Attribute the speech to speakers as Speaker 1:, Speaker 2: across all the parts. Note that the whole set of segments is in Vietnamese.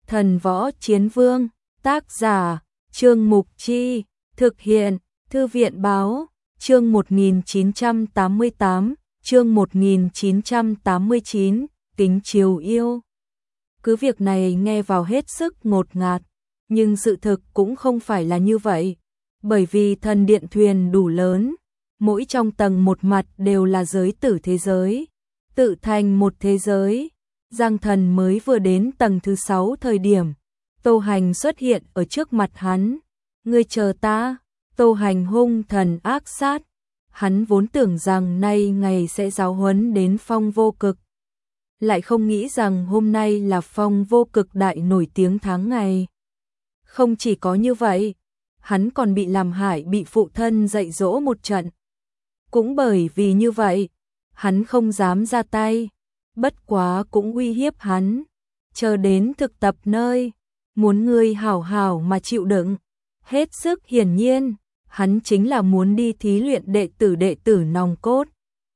Speaker 1: Thần Võ Chiến Vương, tác giả, Trương Mục Chi, thực hiện, Thư viện Báo, chương 1988, chương 1989, kính chiều yêu. Cứ việc này nghe vào hết sức ngột ngạt, nhưng sự thực cũng không phải là như vậy, bởi vì thần điện thuyền đủ lớn, mỗi trong tầng một mặt đều là giới tử thế giới, tự thành một thế giới. Giang Thần mới vừa đến tầng thứ 6 thời điểm, Tô Hành xuất hiện ở trước mặt hắn. Ngươi chờ ta. Tô Hành hung thần ác sát. Hắn vốn tưởng rằng nay ngày sẽ giáo huấn đến Phong Vô Cực, lại không nghĩ rằng hôm nay là Phong Vô Cực đại nổi tiếng tháng ngày. Không chỉ có như vậy, hắn còn bị làm hại, bị phụ thân dạy dỗ một trận. Cũng bởi vì như vậy, hắn không dám ra tay, bất quá cũng uy hiếp hắn, chờ đến thực tập nơi, muốn ngươi hảo hảo mà chịu đựng. Hết sức hiển nhiên, hắn chính là muốn đi thí luyện đệ tử nòng cốt.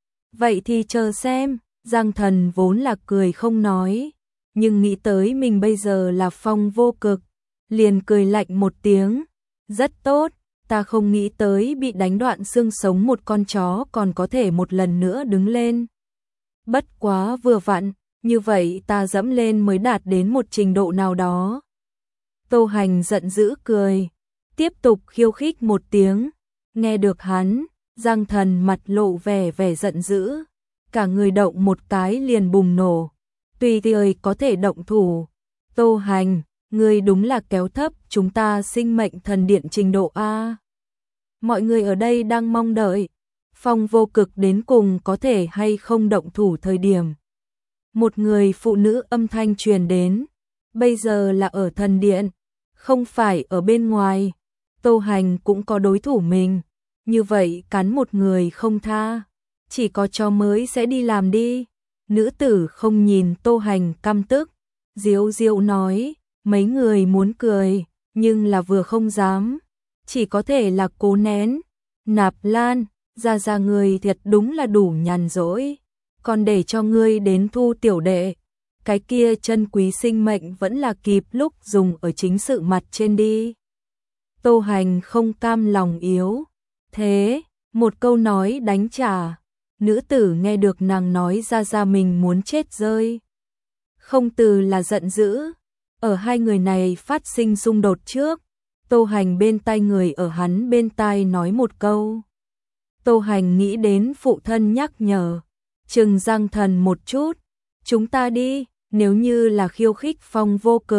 Speaker 1: Vậy thì chờ xem. Giang Thần vốn là cười không nói, nhưng nghĩ tới mình bây giờ là Phong Vô Cực, liền cười lạnh một tiếng. Rất tốt, ta không nghĩ tới bị đánh đoạn xương sống một con chó còn có thể một lần nữa đứng lên. Bất quá vừa vặn, như vậy ta dẫm lên mới đạt đến một trình độ nào đó. Tô Hành giận dữ cười, tiếp tục khiêu khích một tiếng. Nghe được hắn, Giang Thần mặt lộ vẻ giận dữ, cả người động một cái liền bùng nổ. Tùy tiện có thể động thủ. Tô Hành, ngươi đúng là kéo thấp chúng ta sinh mệnh thần điện trình độ A. Mọi người ở đây đang mong đợi Phong Vô Cực đến cùng có thể hay không động thủ thời điểm. Một người phụ nữ âm thanh truyền đến. Bây giờ là ở thần điện, không phải ở bên ngoài. Tô Hành cũng có đối thủ mình, như vậy cắn một người không tha, chỉ có chó mới sẽ đi làm đi. Nữ tử không nhìn Tô Hành căm tức, diếu diếu nói, mấy người muốn cười, nhưng là vừa không dám, chỉ có thể là cố nén. Nạp Lan, ra người thiệt đúng là đủ nhàn rỗi, còn để cho ngươi đến thu tiểu đệ, cái kia chân quý sinh mệnh vẫn là kịp lúc dùng ở chính sự mặt trên đi. Tô Hành không cam lòng yếu thế, một câu nói đánh trả. Nữ tử nghe được nàng nói ra mình muốn chết rơi, không từ là giận dữ. Ở hai người này phát sinh xung đột trước, Tô Hành bên tai người ở hắn bên tai nói một câu. Tô Hành nghĩ đến phụ thân nhắc nhở, chừng Giang Thần một chút, chúng ta đi. Nếu như là khiêu khích Phong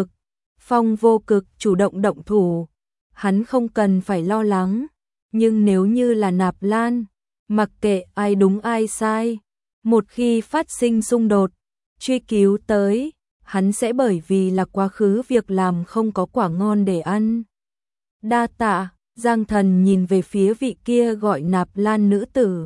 Speaker 1: Vô Cực chủ động thủ, hắn không cần phải lo lắng, nhưng nếu như là Nạp Lan, mặc kệ ai đúng ai sai, một khi phát sinh xung đột, truy cứu tới, hắn sẽ bởi vì là quá khứ việc làm không có quả ngon để ăn. Đa tạ. Giang Thần nhìn về phía vị kia gọi Nạp Lan nữ tử.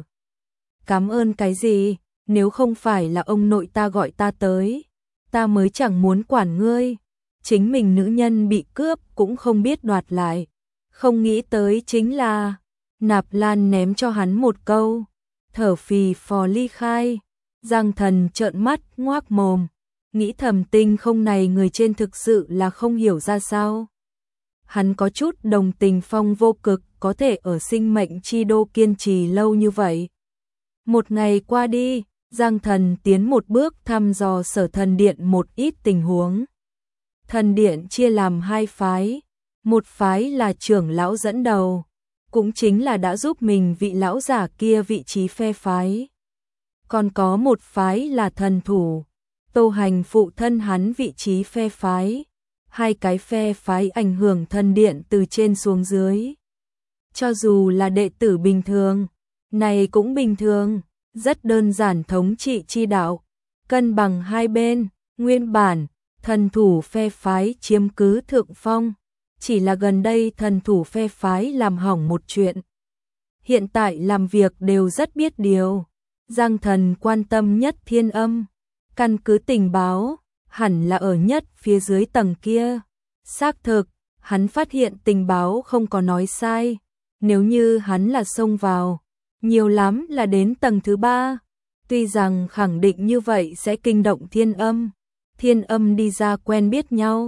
Speaker 1: Cảm ơn cái gì, nếu không phải là ông nội ta gọi ta tới, ta mới chẳng muốn quản ngươi. Chính mình nữ nhân bị cướp cũng không biết đoạt lại, không nghĩ tới chính là. Nạp Lan ném cho hắn một câu, thở phì phò ly khai. Giang Thần trợn mắt ngoác mồm, nghĩ thầm tinh không này người trên thực sự là không hiểu ra sao. Hắn có chút đồng tình Phong Vô Cực có thể ở sinh mệnh chi đô kiên trì lâu như vậy. Một ngày qua đi, Giang Thần tiến một bước thăm dò Sở Thần Điện một ít tình huống. Thần Điện chia làm hai phái, một phái là trưởng lão dẫn đầu, cũng chính là đã giúp mình vị lão giả kia vị trí phe phái. Còn có một phái là thần thủ, Tô Hành phụ thân hắn vị trí phe phái. Hai cái phe phái ảnh hưởng thần điện từ trên xuống dưới. Cho dù là đệ tử bình thường, này cũng bình thường, rất đơn giản thống trị chi đạo, cân bằng hai bên. Nguyên bản, thần thủ phe phái chiếm cứ thượng phong, chỉ là gần đây thần thủ phe phái làm hỏng một chuyện. Hiện tại làm việc đều rất biết điều. Giang Thần quan tâm nhất Thiên Âm, căn cứ tình báo, hẳn là ở nhất phía dưới tầng kia. Xác thực, hắn phát hiện tình báo không có nói sai. Nếu như hắn là xông vào, nhiều lắm là đến tầng thứ 3. Tuy rằng khẳng định như vậy sẽ kinh động Thiên Âm. Thiên Âm đi ra quen biết nhau,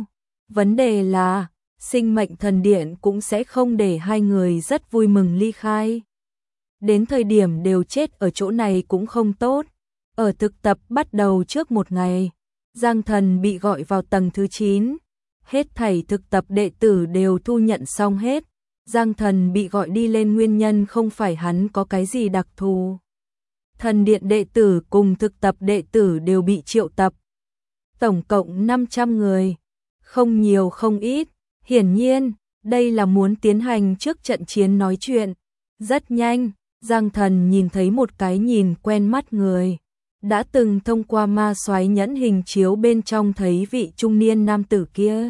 Speaker 1: Vấn đề là, sinh mệnh thần điện cũng sẽ không để hai người rất vui mừng ly khai. Đến thời điểm đều chết ở chỗ này cũng không tốt. Ở thực tập bắt đầu trước một ngày, Giang Thần bị gọi vào tầng thứ 9. Hết thảy thực tập đệ tử đều thu nhận xong hết. Giang Thần bị gọi đi lên nguyên nhân không phải hắn có cái gì đặc thù. Thần điện đệ tử cùng thực tập đệ tử đều bị triệu tập. Tổng cộng 500 người. Không nhiều không ít. Hiển nhiên, đây là muốn tiến hành trước trận chiến nói chuyện. Rất nhanh, Giang Thần nhìn thấy một cái nhìn quen mắt người. Đã từng thông qua ma soái nhẫn hình chiếu bên trong thấy vị trung niên nam tử kia.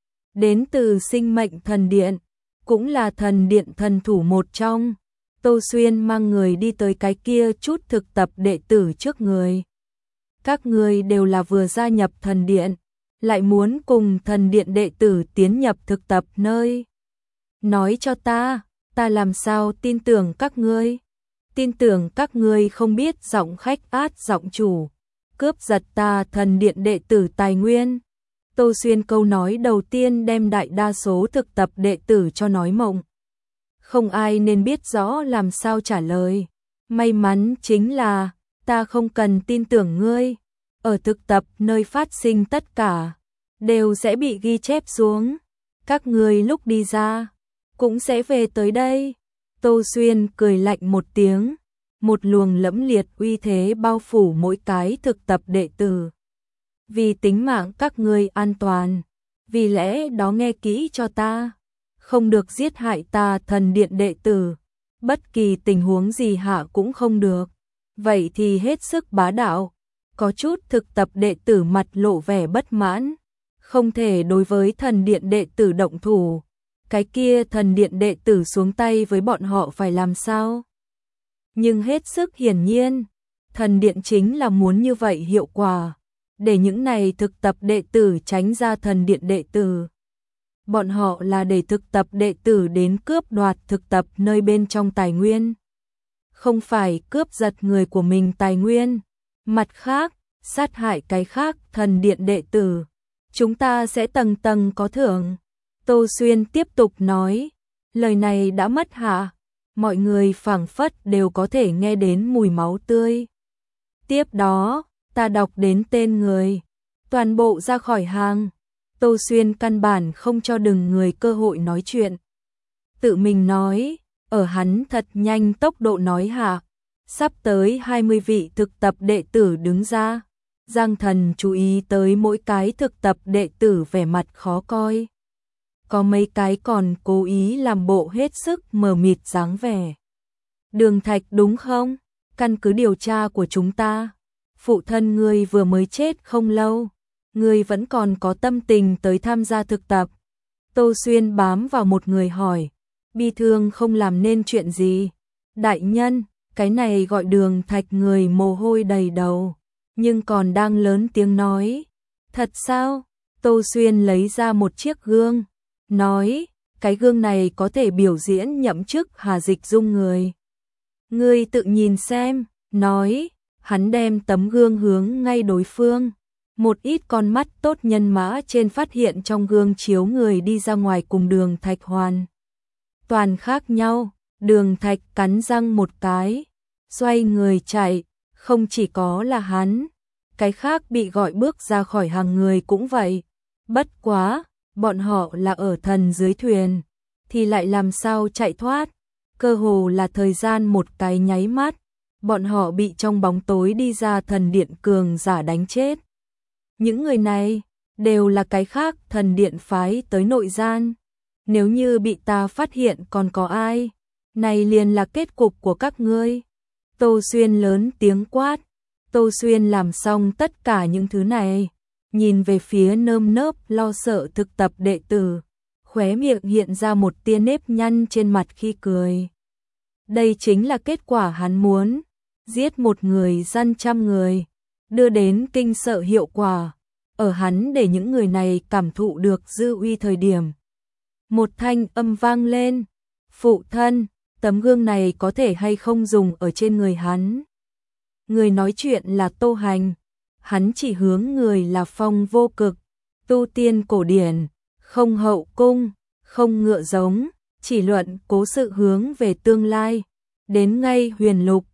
Speaker 1: Đến từ sinh mệnh thần điện, cũng là thần điện thần thủ một trong. Tô Xuyên mang người đi tới cái kia chút thực tập đệ tử trước người. Các người đều là vừa gia nhập thần điện, lại muốn cùng thần điện đệ tử tiến nhập thực tập nơi. Nói cho ta làm sao tin tưởng các ngươi? Tin tưởng các ngươi không biết giọng khách át giọng chủ, cướp giật ta thần điện đệ tử tài nguyên. Tô Xuyên câu nói đầu tiên đem đại đa số thực tập đệ tử cho nói mộng. Không ai nên biết rõ làm sao trả lời. May mắn chính là, ta không cần tin tưởng ngươi. Ở thực tập nơi phát sinh tất cả, đều sẽ bị ghi chép xuống. Các ngươi lúc đi ra, cũng sẽ về tới đây. Tô Xuyên cười lạnh một tiếng. Một luồng lẫm liệt uy thế bao phủ mỗi cái thực tập đệ tử. Vì tính mạng các ngươi an toàn, vì lẽ đó nghe kỹ cho ta, không được giết hại ta thần điện đệ tử, bất kỳ tình huống gì hạ cũng không được. Vậy thì hết sức bá đạo. Có chút thực tập đệ tử mặt lộ vẻ bất mãn, không thể đối với thần điện đệ tử động thủ. Cái kia thần điện đệ tử xuống tay với bọn họ phải làm sao? Nhưng hết sức hiển nhiên, thần điện chính là muốn như vậy hiệu quả, để những này thực tập đệ tử tránh ra thần điện đệ tử. Bọn họ là để thực tập đệ tử đến cướp đoạt thực tập nơi bên trong tài nguyên, không phải cướp giật người của mình tài nguyên. Mặt khác, sát hại cái khác thần điện đệ tử, chúng ta sẽ tầng tầng có thưởng. Tô Xuyên tiếp tục nói, lời này đã mất hạ, mọi người phảng phất đều có thể nghe đến mùi máu tươi. Tiếp đó, ta đọc đến tên người, toàn bộ ra khỏi hàng. Tô Xuyên căn bản không cho đừng người cơ hội nói chuyện. Tự mình nói, ở hắn thật nhanh tốc độ nói hạ, sắp tới 20 vị thực tập đệ tử đứng ra. Giang Thần chú ý tới mỗi cái thực tập đệ tử vẻ mặt khó coi. Có mấy cái còn cố ý làm bộ hết sức mờ mịt dáng vẻ. Đường Thạch đúng không? Căn cứ điều tra của chúng ta, phụ thân ngươi vừa mới chết không lâu, ngươi vẫn còn có tâm tình tới tham gia thực tập. Tô Xuyên bám vào một người hỏi, bi thương không làm nên chuyện gì. Đại nhân, cái này gọi Đường Thạch người mồ hôi đầy đầu, nhưng còn đang lớn tiếng nói. Thật sao? Tô Xuyên lấy ra một chiếc gương, nói, cái gương này có thể biểu diễn nhậm chức Hà Dịch Dung người. Ngươi tự nhìn xem, nói, hắn đem tấm gương hướng ngay đối phương. Một ít con mắt tốt nhân mã trên phát hiện trong gương chiếu người đi ra ngoài cùng Đường Thạch hoàn toàn khác nhau. Đường Thạch cắn răng một cái, xoay người chạy. Không chỉ có là hắn, cái khác bị gọi bước ra khỏi hàng người cũng vậy. Bất quá, bọn họ là ở thần dưới thuyền, thì lại làm sao chạy thoát. Cơ hồ là thời gian một cái nháy mắt, bọn họ bị trong bóng tối đi ra thần điện cường giả đánh chết. Những người này đều là cái khác thần điện phái tới nội gian. Nếu như bị ta phát hiện còn có ai, này liền là kết cục của các ngươi. Tô Xuyên lớn tiếng quát. Tô Xuyên làm xong tất cả những thứ này, nhìn về phía nơm nớp lo sợ thực tập đệ tử, khóe miệng hiện ra một tia nếp nhăn trên mặt khi cười. Đây chính là kết quả hắn muốn, giết một người dân trăm người, đưa đến kinh sợ hiệu quả, ở hắn để những người này cảm thụ được dư uy thời điểm. Một thanh âm vang lên, phụ thân, tấm gương này có thể hay không dùng ở trên người hắn. Người nói chuyện là Tô Hành, hắn chỉ hướng người là Phong Vô Cực, tu tiên cổ điển, không hậu cung, không ngựa giống, chỉ luận cố sự hướng về tương lai. Đến ngay Huyền Lục,